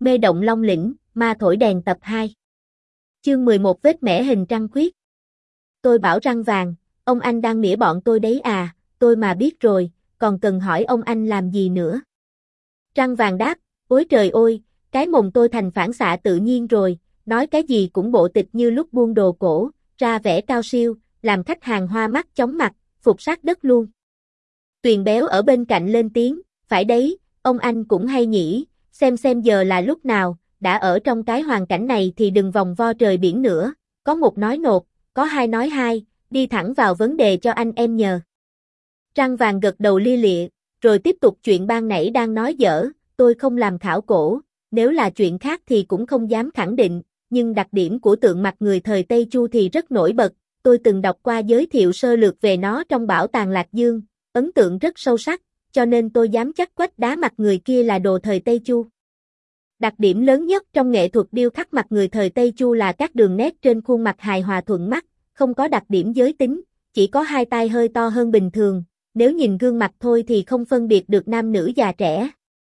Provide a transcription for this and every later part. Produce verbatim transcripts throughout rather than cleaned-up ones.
Mê động Long Lĩnh, ma thổi đèn tập hai. Chương mười một vết mẻ hình trăng khuyết. Tôi bảo Răng Vàng, ông anh đang nỉa bọn tôi đấy à, tôi mà biết rồi, còn cần hỏi ông anh làm gì nữa. Răng Vàng đáp, ôi trời ơi, cái mồm tôi thành phản xạ tự nhiên rồi, nói cái gì cũng bộ tịch như lúc buôn đồ cổ, ra vẻ cao siêu, làm khách hàng hoa mắt chóng mặt, phục sát đất luôn. Tuyền Béo ở bên cạnh lên tiếng, phải đấy, ông anh cũng hay nhỉ, xem xem giờ là lúc nào, đã ở trong cái hoàn cảnh này thì đừng vòng vo trời biển nữa, có một nói nột, có hai nói hai, đi thẳng vào vấn đề cho anh em nhờ. Răng Vàng gật đầu lia lịa, rồi tiếp tục chuyện ban nãy đang nói dở, tôi không làm khảo cổ, nếu là chuyện khác thì cũng không dám khẳng định, nhưng đặc điểm của tượng mặt người thời Tây Chu thì rất nổi bật, tôi từng đọc qua giới thiệu sơ lược về nó trong bảo tàng Lạc Dương, ấn tượng rất sâu sắc, cho nên tôi dám chắc quách đá mặt người kia là đồ thời Tây Chu. Đặc điểm lớn nhất trong nghệ thuật điêu khắc mặt người thời Tây Chu là các đường nét trên khuôn mặt hài hòa thuận mắt, không có đặc điểm giới tính, chỉ có hai tai hơi to hơn bình thường, nếu nhìn gương mặt thôi thì không phân biệt được nam nữ già trẻ.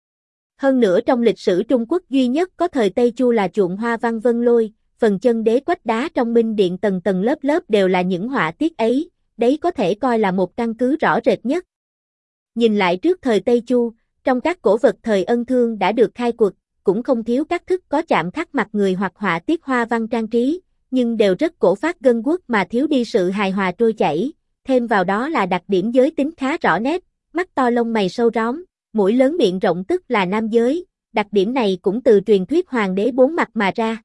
Hơn nữa trong lịch sử Trung Quốc duy nhất có thời Tây Chu là chuộng hoa văn vân lôi, phần chân đế quách đá trong minh điện tầng tầng lớp lớp đều là những họa tiết ấy, đấy có thể coi là một căn cứ rõ rệt nhất. Nhìn lại trước thời Tây Chu, trong các cổ vật thời Ân Thương đã được khai quật, cũng không thiếu các thức có chạm khắc mặt người hoặc họa tiết hoa văn trang trí, nhưng đều rất cổ phác gân guốc mà thiếu đi sự hài hòa trôi chảy, thêm vào đó là đặc điểm giới tính khá rõ nét, mắt to lông mày sâu róm, mũi lớn miệng rộng tức là nam giới, đặc điểm này cũng từ truyền thuyết hoàng đế bốn mặt mà ra.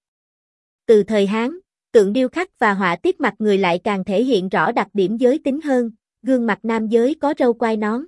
Từ thời Hán, tượng điêu khắc và họa tiết mặt người lại càng thể hiện rõ đặc điểm giới tính hơn, gương mặt nam giới có râu quai nón.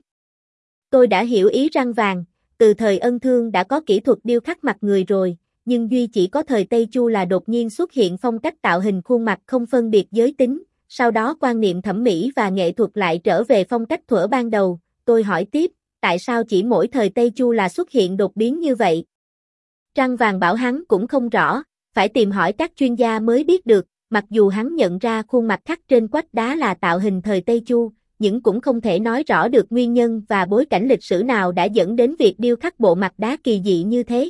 Tôi đã hiểu ý Răng Vàng, từ thời Ân Thương đã có kỹ thuật điêu khắc mặt người rồi, nhưng duy chỉ có thời Tây Chu là đột nhiên xuất hiện phong cách tạo hình khuôn mặt không phân biệt giới tính, sau đó quan niệm thẩm mỹ và nghệ thuật lại trở về phong cách thuở ban đầu. Tôi hỏi tiếp, tại sao chỉ mỗi thời Tây Chu là xuất hiện đột biến như vậy? Răng Vàng bảo hắn cũng không rõ, phải tìm hỏi các chuyên gia mới biết được, mặc dù hắn nhận ra khuôn mặt khắc trên quách đá là tạo hình thời Tây Chu, nhưng cũng không thể nói rõ được nguyên nhân và bối cảnh lịch sử nào đã dẫn đến việc điêu khắc bộ mặt đá kỳ dị như thế.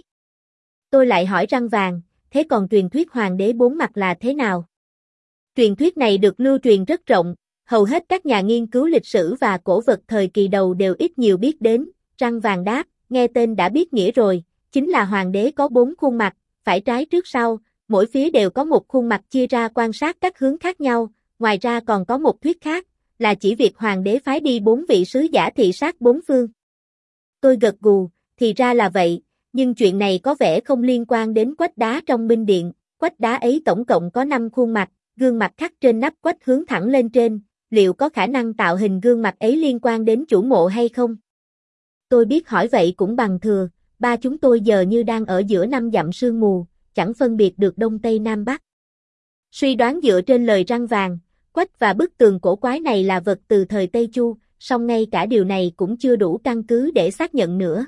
Tôi lại hỏi Răng Vàng, thế còn truyền thuyết hoàng đế bốn mặt là thế nào? Truyền thuyết này được lưu truyền rất rộng, hầu hết các nhà nghiên cứu lịch sử và cổ vật thời kỳ đầu đều ít nhiều biết đến. Răng Vàng đáp, nghe tên đã biết nghĩa rồi, chính là hoàng đế có bốn khuôn mặt, phải trái trước sau, mỗi phía đều có một khuôn mặt chia ra quan sát các hướng khác nhau, ngoài ra còn có một thuyết khác, là chỉ việc hoàng đế phái đi bốn vị sứ giả thị sát bốn phương. Tôi gật gù, thì ra là vậy, nhưng chuyện này có vẻ không liên quan đến quách đá trong minh điện, quách đá ấy tổng cộng có năm khuôn mặt, gương mặt khắc trên nắp quách hướng thẳng lên trên, liệu có khả năng tạo hình gương mặt ấy liên quan đến chủ mộ hay không? Tôi biết hỏi vậy cũng bằng thừa, ba chúng tôi giờ như đang ở giữa năm dặm sương mù, chẳng phân biệt được đông tây nam bắc. Suy đoán dựa trên lời Răng Vàng, quách và bức tường cổ quái này là vật từ thời Tây Chu, song ngay cả điều này cũng chưa đủ căn cứ để xác nhận nữa.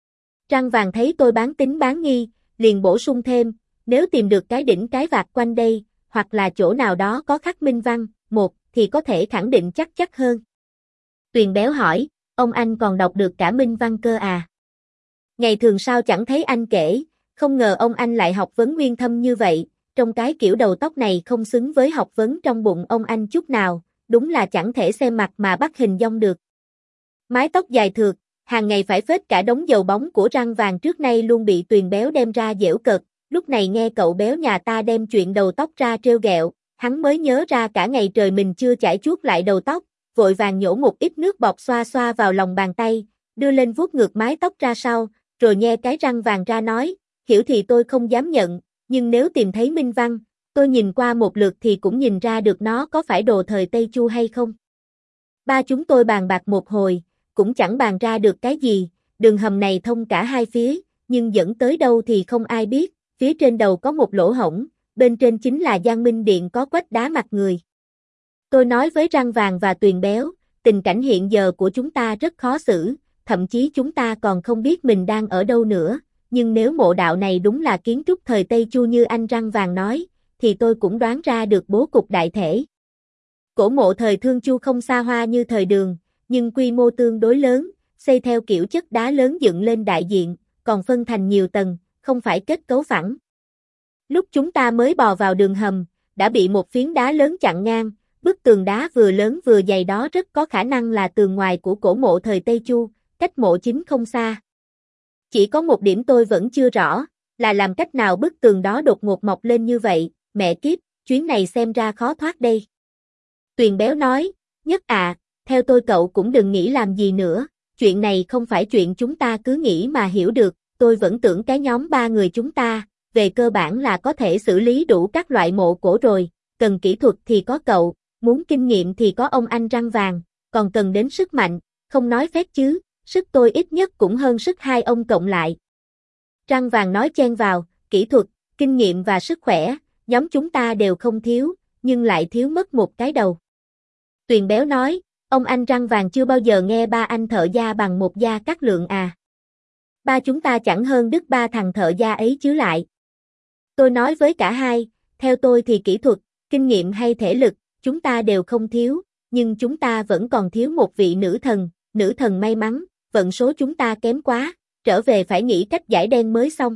Răng Vàng thấy tôi bán tín bán nghi, liền bổ sung thêm, nếu tìm được cái đỉnh cái vạt quanh đây, hoặc là chỗ nào đó có khắc minh văn, một, thì có thể khẳng định chắc chắc hơn. Tuyền Béo hỏi, ông anh còn đọc được cả minh văn cơ à? Ngày thường sao chẳng thấy anh kể, không ngờ ông anh lại học vấn nguyên thâm như vậy, trong cái kiểu đầu tóc này không xứng với học vấn trong bụng ông anh chút nào, đúng là chẳng thể xem mặt mà bắt hình dong được. Mái tóc dài thượt, hàng ngày phải phết cả đống dầu bóng của Răng Vàng trước nay luôn bị Tuyền Béo đem ra giễu cợt, lúc này nghe cậu béo nhà ta đem chuyện đầu tóc ra trêu ghẹo, hắn mới nhớ ra cả ngày trời mình chưa chải chuốt lại đầu tóc, vội vàng nhổ một ít nước bọt xoa xoa vào lòng bàn tay, đưa lên vuốt ngược mái tóc ra sau, rồi nhe cái răng vàng ra nói, hiểu thì tôi không dám nhận, nhưng nếu tìm thấy minh văn, tôi nhìn qua một lượt thì cũng nhìn ra được nó có phải đồ thời Tây Chu hay không. Ba chúng tôi bàn bạc một hồi, cũng chẳng bàn ra được cái gì, đường hầm này thông cả hai phía, nhưng dẫn tới đâu thì không ai biết, phía trên đầu có một lỗ hổng, bên trên chính là Giang Minh Điện có quách đá mặt người. Tôi nói với Răng Vàng và Tuyền Béo, tình cảnh hiện giờ của chúng ta rất khó xử, thậm chí chúng ta còn không biết mình đang ở đâu nữa, nhưng nếu mộ đạo này đúng là kiến trúc thời Tây Chu như anh Răng Vàng nói, thì tôi cũng đoán ra được bố cục đại thể. Cổ mộ thời Thương Chu không xa hoa như thời Đường, nhưng quy mô tương đối lớn, xây theo kiểu chất đá lớn dựng lên đại diện, còn phân thành nhiều tầng, không phải kết cấu phẳng. Lúc chúng ta mới bò vào đường hầm, đã bị một phiến đá lớn chặn ngang, bức tường đá vừa lớn vừa dày đó rất có khả năng là tường ngoài của cổ mộ thời Tây Chu, cách mộ chính không xa. Chỉ có một điểm tôi vẫn chưa rõ, là làm cách nào bức tường đó đột ngột mọc lên như vậy, mẹ kiếp, chuyến này xem ra khó thoát đây. Tuyền béo nói, Nhất à, theo tôi cậu cũng đừng nghĩ làm gì nữa, chuyện này không phải chuyện chúng ta cứ nghĩ mà hiểu được, tôi vẫn tưởng cái nhóm ba người chúng ta, về cơ bản là có thể xử lý đủ các loại mộ cổ rồi, cần kỹ thuật thì có cậu, muốn kinh nghiệm thì có ông anh răng vàng, còn cần đến sức mạnh, không nói phép chứ, sức tôi ít nhất cũng hơn sức hai ông cộng lại. Răng vàng nói chen vào, kỹ thuật, kinh nghiệm và sức khỏe, nhóm chúng ta đều không thiếu, nhưng lại thiếu mất một cái đầu. Tuyền béo nói, ông anh răng vàng chưa bao giờ nghe ba anh thợ gia bằng một gia cát lượng à. Ba chúng ta chẳng hơn đứt ba thằng thợ gia ấy chứ lại. Tôi nói với cả hai, theo tôi thì kỹ thuật, kinh nghiệm hay thể lực, chúng ta đều không thiếu, nhưng chúng ta vẫn còn thiếu một vị nữ thần, nữ thần may mắn, vận số chúng ta kém quá, trở về phải nghĩ cách giải đen mới xong.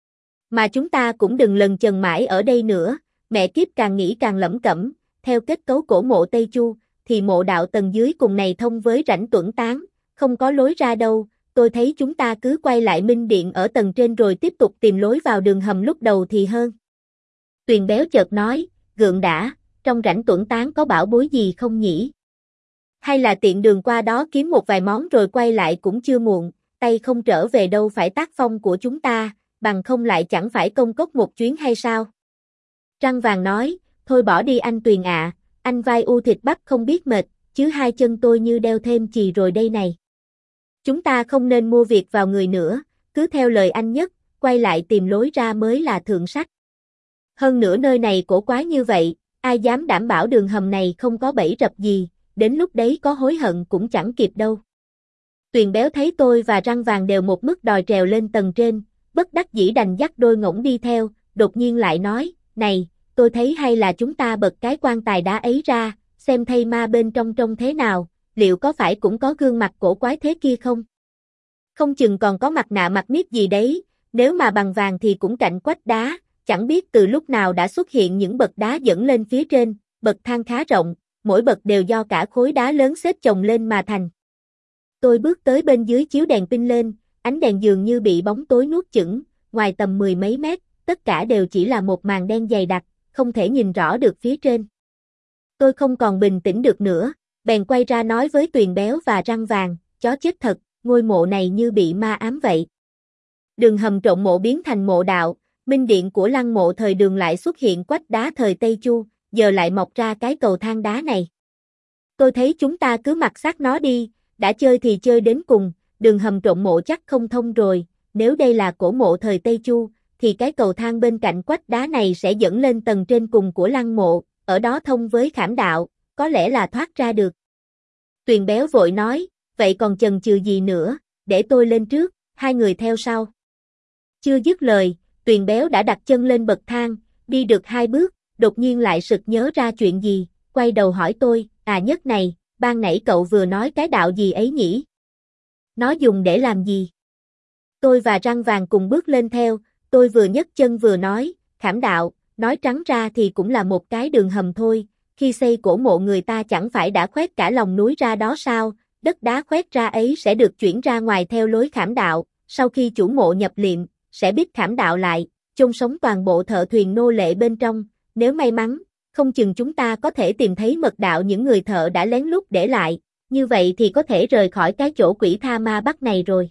Mà chúng ta cũng đừng lần chần mãi ở đây nữa, mẹ kiếp càng nghĩ càng lẩm cẩm, theo kết cấu cổ mộ Tây Chu, thì mộ đạo tầng dưới cùng này thông với rãnh Tuẩn Tán, không có lối ra đâu, tôi thấy chúng ta cứ quay lại Minh Điện ở tầng trên rồi tiếp tục tìm lối vào đường hầm lúc đầu thì hơn. Tuyền béo chợt nói, gượng đã, trong rãnh Tuẩn Tán có bảo bối gì không nhỉ? Hay là tiện đường qua đó kiếm một vài món rồi quay lại cũng chưa muộn, tay không trở về đâu phải tác phong của chúng ta, bằng không lại chẳng phải công cốc một chuyến hay sao? Răng vàng nói, thôi bỏ đi anh Tuyền ạ, anh vai u thịt bắp không biết mệt, chứ hai chân tôi như đeo thêm chì rồi đây này. Chúng ta không nên mua việc vào người nữa, cứ theo lời anh Nhất, quay lại tìm lối ra mới là thượng sách. Hơn nữa nơi này cổ quái như vậy, ai dám đảm bảo đường hầm này không có bẫy rập gì, đến lúc đấy có hối hận cũng chẳng kịp đâu. Tuyền béo thấy tôi và răng vàng đều một mức đòi trèo lên tầng trên, bất đắc dĩ đành dắt đôi ngỗng đi theo, đột nhiên lại nói, này, tôi thấy hay là chúng ta bật cái quan tài đá ấy ra, xem thây ma bên trong trông thế nào, liệu có phải cũng có gương mặt cổ quái thế kia không? Không chừng còn có mặt nạ mặt nít gì đấy, nếu mà bằng vàng thì cũng cạnh quách đá, chẳng biết từ lúc nào đã xuất hiện những bậc đá dẫn lên phía trên, bậc thang khá rộng, mỗi bậc đều do cả khối đá lớn xếp chồng lên mà thành. Tôi bước tới bên dưới chiếu đèn pin lên, ánh đèn dường như bị bóng tối nuốt chửng, ngoài tầm mười mấy mét, tất cả đều chỉ là một màn đen dày đặc, không thể nhìn rõ được phía trên. Tôi không còn bình tĩnh được nữa, bèn quay ra nói với Tuyền béo và răng vàng, chó chết thật, ngôi mộ này như bị ma ám vậy. Đường hầm trộn mộ biến thành mộ đạo, minh điện của lăng mộ thời Đường lại xuất hiện quách đá thời Tây Chu, giờ lại mọc ra cái cầu thang đá này. Tôi thấy chúng ta cứ mặc xác nó đi, đã chơi thì chơi đến cùng, đường hầm trộn mộ chắc không thông rồi, nếu đây là cổ mộ thời Tây Chu, thì cái cầu thang bên cạnh quách đá này sẽ dẫn lên tầng trên cùng của lăng mộ, ở đó thông với khảm đạo, có lẽ là thoát ra được. Tuyền béo vội nói, vậy còn chần chừ gì nữa, để tôi lên trước, hai người theo sau. Chưa dứt lời, Tuyền béo đã đặt chân lên bậc thang, đi được hai bước, đột nhiên lại sực nhớ ra chuyện gì, quay đầu hỏi tôi, à Nhất này, ban nãy cậu vừa nói cái đạo gì ấy nhỉ? Nó dùng để làm gì? Tôi và răng vàng cùng bước lên theo, tôi vừa nhấc chân vừa nói, khảm đạo, nói trắng ra thì cũng là một cái đường hầm thôi, khi xây cổ mộ người ta chẳng phải đã khoét cả lòng núi ra đó sao, đất đá khoét ra ấy sẽ được chuyển ra ngoài theo lối khảm đạo, sau khi chủ mộ nhập liệm, sẽ biết khảm đạo lại, chôn sống toàn bộ thợ thuyền nô lệ bên trong, nếu may mắn, không chừng chúng ta có thể tìm thấy mật đạo những người thợ đã lén lút để lại, như vậy thì có thể rời khỏi cái chỗ quỷ tha ma bắt này rồi.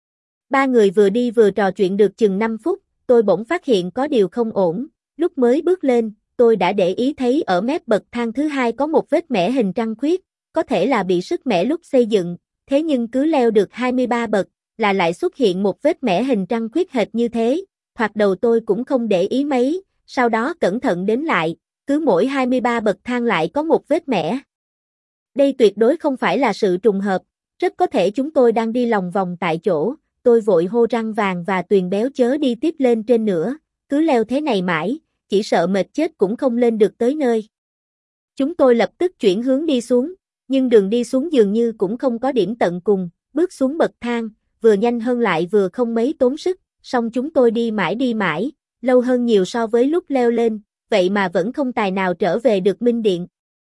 Ba người vừa đi vừa trò chuyện được chừng năm phút, tôi bỗng phát hiện có điều không ổn, lúc mới bước lên, tôi đã để ý thấy ở mép bậc thang thứ hai có một vết mẻ hình trăng khuyết, có thể là bị sứt mẻ lúc xây dựng, thế nhưng cứ leo được hai mươi ba bậc, là lại xuất hiện một vết mẻ hình trăng khuyết hệt như thế, thoạt đầu tôi cũng không để ý mấy, sau đó cẩn thận đếm lại, cứ mỗi hai mươi ba bậc thang lại có một vết mẻ. Đây tuyệt đối không phải là sự trùng hợp, rất có thể chúng tôi đang đi lòng vòng tại chỗ, tôi vội hô răng vàng và Tuyền béo chớ đi tiếp lên trên nữa, cứ leo thế này mãi, chỉ sợ mệt chết cũng không lên được tới nơi. Chúng tôi lập tức chuyển hướng đi xuống, nhưng đường đi xuống dường như cũng không có điểm tận cùng, bước xuống bậc thang, vừa nhanh hơn lại vừa không mấy tốn sức, song chúng tôi đi mãi đi mãi, lâu hơn nhiều so với lúc leo lên, vậy mà vẫn không tài nào trở về được Minh Điện.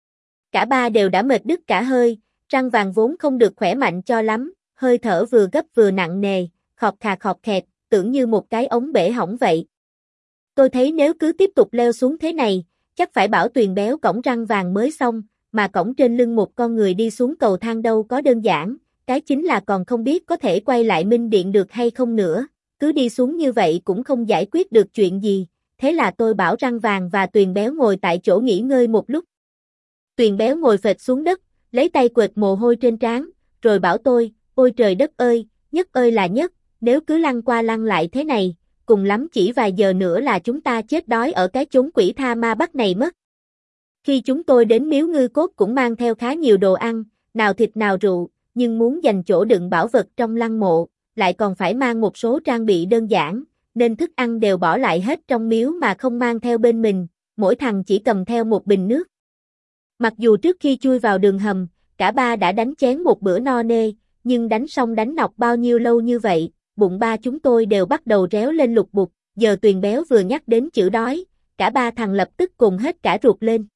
Cả ba đều đã mệt đứt cả hơi, Răng Vàng vốn không được khỏe mạnh cho lắm, hơi thở vừa gấp vừa nặng nề, khọt khà khọt khẹt, tưởng như một cái ống bể hỏng vậy. Tôi thấy nếu cứ tiếp tục leo xuống thế này, chắc phải bảo Tuyền Béo cõng Răng Vàng mới xong, mà cõng trên lưng một con người đi xuống cầu thang đâu có đơn giản, cái chính là còn không biết có thể quay lại Minh Điện được hay không nữa, cứ đi xuống như vậy cũng không giải quyết được chuyện gì, thế là tôi bảo Răng Vàng và Tuyền Béo ngồi tại chỗ nghỉ ngơi một lúc. Tuyền Béo ngồi phệt xuống đất, lấy tay quệt mồ hôi trên trán, rồi bảo tôi, ôi trời đất ơi, Nhất ơi là Nhất, nếu cứ lăn qua lăn lại thế này, cùng lắm chỉ vài giờ nữa là chúng ta chết đói ở cái chốn quỷ tha ma bắt này mất. Khi chúng tôi đến miếu ngư cốt cũng mang theo khá nhiều đồ ăn, nào thịt nào rượu, nhưng muốn dành chỗ đựng bảo vật trong lăng mộ, lại còn phải mang một số trang bị đơn giản, nên thức ăn đều bỏ lại hết trong miếu mà không mang theo bên mình, mỗi thằng chỉ cầm theo một bình nước. Mặc dù trước khi chui vào đường hầm, cả ba đã đánh chén một bữa no nê, nhưng đánh xong đánh nọc bao nhiêu lâu như vậy, bụng ba chúng tôi đều bắt đầu réo lên lục bục, giờ Tuyền Béo vừa nhắc đến chữ đói, cả ba thằng lập tức cùng hết cả ruột lên.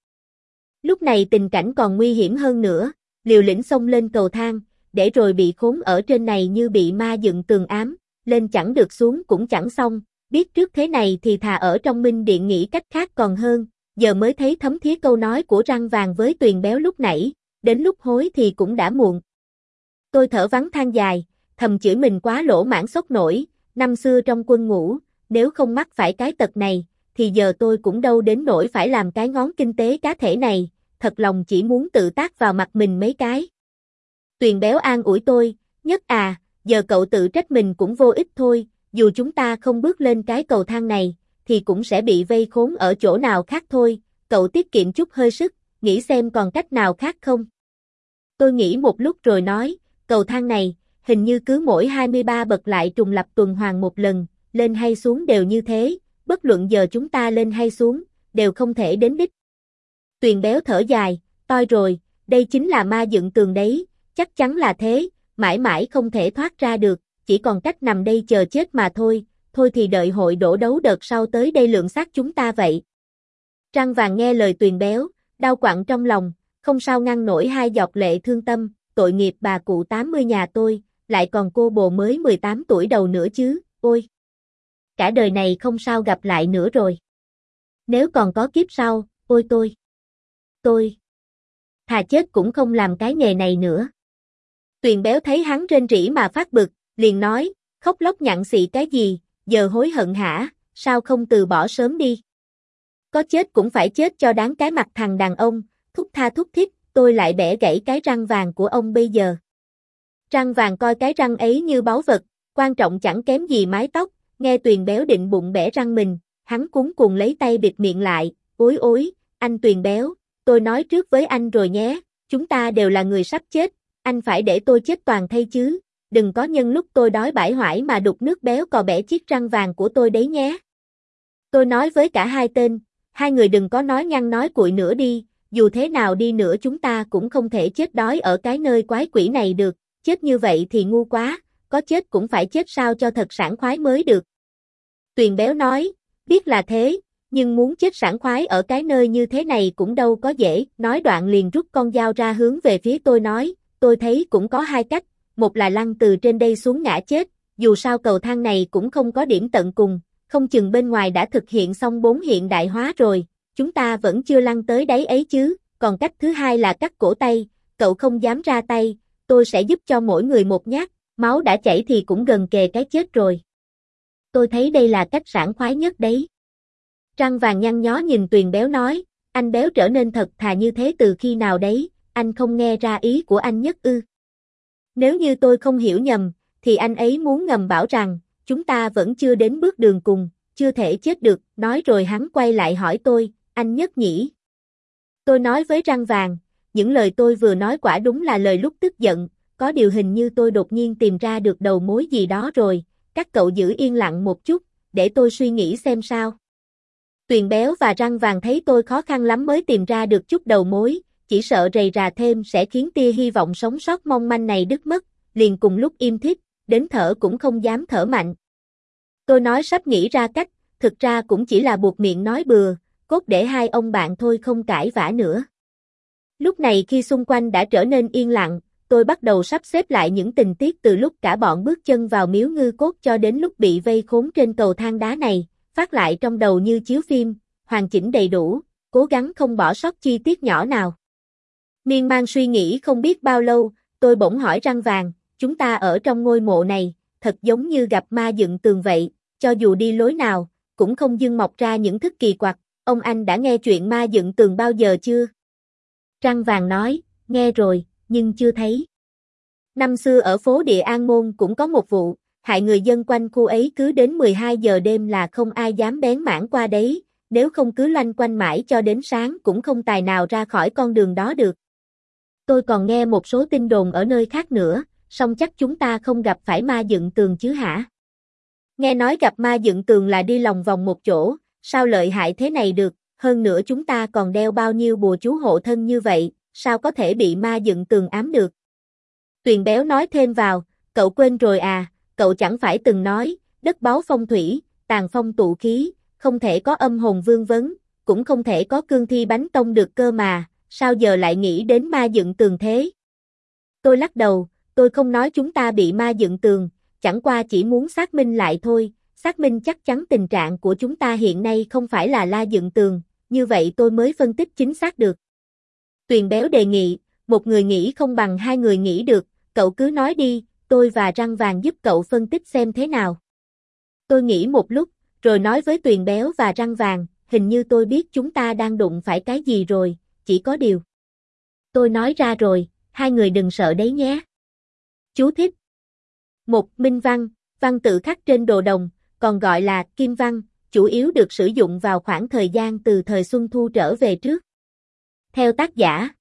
Lúc này tình cảnh còn nguy hiểm hơn nữa, liều lĩnh xông lên cầu thang, để rồi bị khốn ở trên này như bị ma dựng tường ám, lên chẳng được xuống cũng chẳng xong, biết trước thế này thì thà ở trong Minh Điện nghĩ cách khác còn hơn, giờ mới thấy thấm thía câu nói của Răng Vàng với Tuyền Béo lúc nãy, đến lúc hối thì cũng đã muộn. Tôi thở vắng than dài, thầm chửi mình quá lỗ mãng sốc nổi, năm xưa trong quân ngũ, nếu không mắc phải cái tật này, thì giờ tôi cũng đâu đến nỗi phải làm cái ngón kinh tế cá thể này, thật lòng chỉ muốn tự tác vào mặt mình mấy cái. Tuyền Béo an ủi tôi, Nhất à, giờ cậu tự trách mình cũng vô ích thôi, dù chúng ta không bước lên cái cầu thang này, thì cũng sẽ bị vây khốn ở chỗ nào khác thôi, cậu tiết kiệm chút hơi sức, nghĩ xem còn cách nào khác không. Tôi nghĩ một lúc rồi nói, cầu thang này, hình như cứ mỗi hai mươi ba bậc lại trùng lập tuần hoàn một lần, lên hay xuống đều như thế, bất luận giờ chúng ta lên hay xuống, đều không thể đến đích. Tuyền Béo thở dài, toi rồi, đây chính là ma dựng tường đấy, chắc chắn là thế, mãi mãi không thể thoát ra được, chỉ còn cách nằm đây chờ chết mà thôi, thôi thì đợi hội đổ đấu đợt sau tới đây lượng xác chúng ta vậy. Răng Vàng nghe lời Tuyền Béo, đau quặn trong lòng, không sao ngăn nổi hai giọt lệ thương tâm, tội nghiệp bà cụ tám mươi nhà tôi, lại còn cô bồ mới mười tám tuổi đầu nữa chứ, ôi. Cả đời này không sao gặp lại nữa rồi. Nếu còn có kiếp sau, ôi tôi. Tôi. Thà chết cũng không làm cái nghề này nữa. Tuyền Béo thấy hắn rên rỉ mà phát bực, liền nói, khóc lóc nhặng xị cái gì, giờ hối hận hả, sao không từ bỏ sớm đi. Có chết cũng phải chết cho đáng cái mặt thằng đàn ông, thúc tha thúc thiết, tôi lại bẻ gãy cái răng vàng của ông bây giờ. Răng Vàng coi cái răng ấy như báu vật, quan trọng chẳng kém gì mái tóc, nghe Tuyền Béo định bụng bẻ răng mình, hắn cuống cuồng lấy tay bịt miệng lại, ối ối, anh Tuyền Béo, tôi nói trước với anh rồi nhé, chúng ta đều là người sắp chết, anh phải để tôi chết toàn thây chứ, đừng có nhân lúc tôi đói bãi hoải mà đục nước béo cò bẻ chiếc răng vàng của tôi đấy nhé. Tôi nói với cả hai tên, hai người đừng có nói nhăn nói cuội nữa đi, dù thế nào đi nữa chúng ta cũng không thể chết đói ở cái nơi quái quỷ này được, chết như vậy thì ngu quá, có chết cũng phải chết sao cho thật sảng khoái mới được. Tuyền Béo nói, biết là thế, nhưng muốn chết sảng khoái ở cái nơi như thế này cũng đâu có dễ, nói đoạn liền rút con dao ra hướng về phía tôi nói, tôi thấy cũng có hai cách, một là lăn từ trên đây xuống ngã chết, dù sao cầu thang này cũng không có điểm tận cùng, không chừng bên ngoài đã thực hiện xong bốn hiện đại hóa rồi, chúng ta vẫn chưa lăn tới đáy ấy chứ, còn cách thứ hai là cắt cổ tay, cậu không dám ra tay, tôi sẽ giúp cho mỗi người một nhát, máu đã chảy thì cũng gần kề cái chết rồi. Tôi thấy đây là cách sảng khoái nhất đấy. Răng Vàng nhăn nhó nhìn Tuyền Béo nói, anh Béo trở nên thật thà như thế từ khi nào đấy, anh không nghe ra ý của anh Nhất ư. Nếu như tôi không hiểu nhầm, thì anh ấy muốn ngầm bảo rằng, chúng ta vẫn chưa đến bước đường cùng, chưa thể chết được, nói rồi hắn quay lại hỏi tôi, anh Nhất nhỉ? Tôi nói với Răng Vàng, những lời tôi vừa nói quả đúng là lời lúc tức giận, có điều hình như tôi đột nhiên tìm ra được đầu mối gì đó rồi, các cậu giữ yên lặng một chút, để tôi suy nghĩ xem sao. Tuyền Béo và Răng Vàng thấy tôi khó khăn lắm mới tìm ra được chút đầu mối, chỉ sợ rầy rà thêm sẽ khiến tia hy vọng sống sót mong manh này đứt mất, liền cùng lúc im thít, đến thở cũng không dám thở mạnh. Tôi nói sắp nghĩ ra cách, thực ra cũng chỉ là buộc miệng nói bừa, cốt để hai ông bạn thôi không cãi vã nữa. Lúc này khi xung quanh đã trở nên yên lặng, tôi bắt đầu sắp xếp lại những tình tiết từ lúc cả bọn bước chân vào miếu ngư cốt cho đến lúc bị vây khốn trên cầu thang đá này, phát lại trong đầu như chiếu phim, hoàn chỉnh đầy đủ, cố gắng không bỏ sót chi tiết nhỏ nào. Miên man suy nghĩ không biết bao lâu, tôi bỗng hỏi Răng Vàng, chúng ta ở trong ngôi mộ này, thật giống như gặp ma dựng tường vậy, cho dù đi lối nào, cũng không dưng mọc ra những thức kỳ quặc, ông anh đã nghe chuyện ma dựng tường bao giờ chưa? Răng Vàng nói, nghe rồi, nhưng chưa thấy. Năm xưa ở phố địa An Môn cũng có một vụ, hại người dân quanh khu ấy cứ đến mười hai giờ đêm là không ai dám bén mảng qua đấy, nếu không cứ loanh quanh mãi cho đến sáng cũng không tài nào ra khỏi con đường đó được. Tôi còn nghe một số tin đồn ở nơi khác nữa, song chắc chúng ta không gặp phải ma dựng tường chứ hả? Nghe nói gặp ma dựng tường là đi lòng vòng một chỗ, sao lợi hại thế này được, hơn nữa chúng ta còn đeo bao nhiêu bùa chú hộ thân như vậy, sao có thể bị ma dựng tường ám được? Tuyền Béo nói thêm vào, cậu quên rồi à, cậu chẳng phải từng nói, đất báu phong thủy, tàn phong tụ khí, không thể có âm hồn vương vấn, cũng không thể có cương thi bánh tông được cơ mà, sao giờ lại nghĩ đến ma dựng tường thế? Tôi lắc đầu, tôi không nói chúng ta bị ma dựng tường, chẳng qua chỉ muốn xác minh lại thôi, xác minh chắc chắn tình trạng của chúng ta hiện nay không phải là la dựng tường, như vậy tôi mới phân tích chính xác được. Tuyền Béo đề nghị, một người nghĩ không bằng hai người nghĩ được, cậu cứ nói đi, tôi và Răng Vàng giúp cậu phân tích xem thế nào. Tôi nghĩ một lúc, rồi nói với Tuyền Béo và Răng Vàng, hình như tôi biết chúng ta đang đụng phải cái gì rồi, chỉ có điều. Tôi nói ra rồi, hai người đừng sợ đấy nhé. Chú thích. Một. Minh văn, văn tự khắc trên đồ đồng, còn gọi là kim văn, chủ yếu được sử dụng vào khoảng thời gian từ thời Xuân Thu trở về trước. Theo tác giả